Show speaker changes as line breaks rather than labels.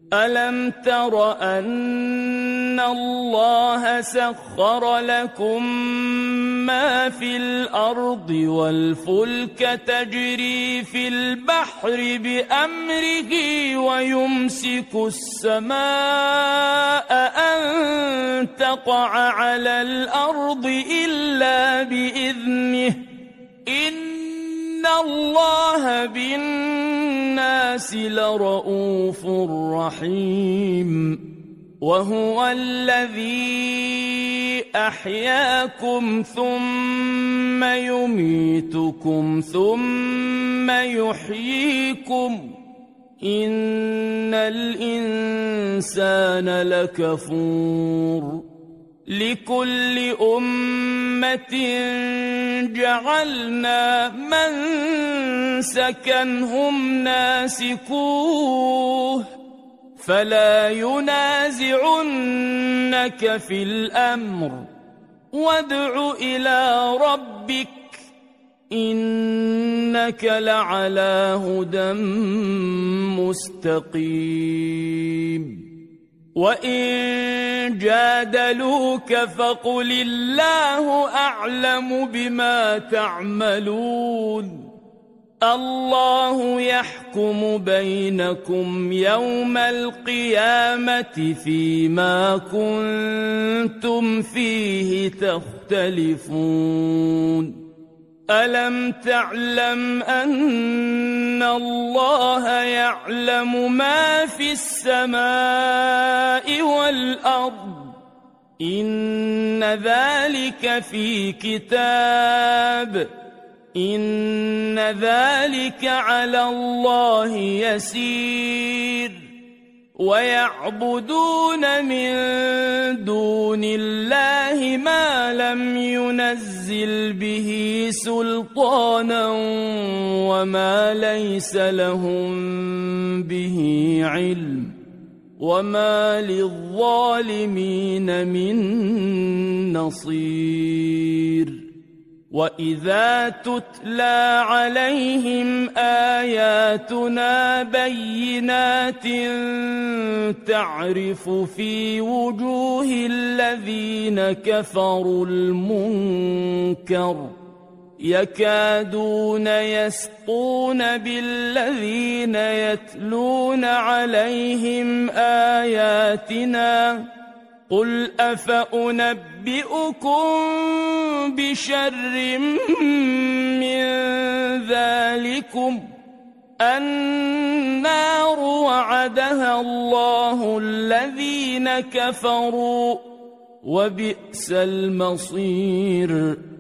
ألم تر أن الله سخر لكم ما في الأرض والفلك تجري في البحر بأمره ويمسك السماء أن تقع على الأرض إلا بإذنه إن الله بالناس لرءوف رحيم وهو الذي أحياكم ثم يميتكم ثم يحييكم إن الإنسان لكفور لكل أمة جعلنا منسكا هم ناسكوه فلا ينازعنك في الأمر وادع إلى ربك إنك لعلى هدى مستقيم وإن جادلوك فقل الله أعلم بما تعملون الله يحكم بينكم يوم القيامة فيما كنتم فيه تختلفون ألم تعلم أن الله يعلم ما في السماء والأرض إن ذلك في كتاب إن ذلك على الله يسير ويعبدون من دون الله ما لم ينزل به سلطانا وما ليس لهم به علم وما للظالمين من نصير وإذا تتلى عليهم آياتنا بينات تعرف في وجوه الذين كفروا المنكر يكادون يسقون بالذين يتلون عليهم آياتنا قل أفأنبئكم بشر من ذلكم النار وعدها الله الذين كفروا وبئس المصير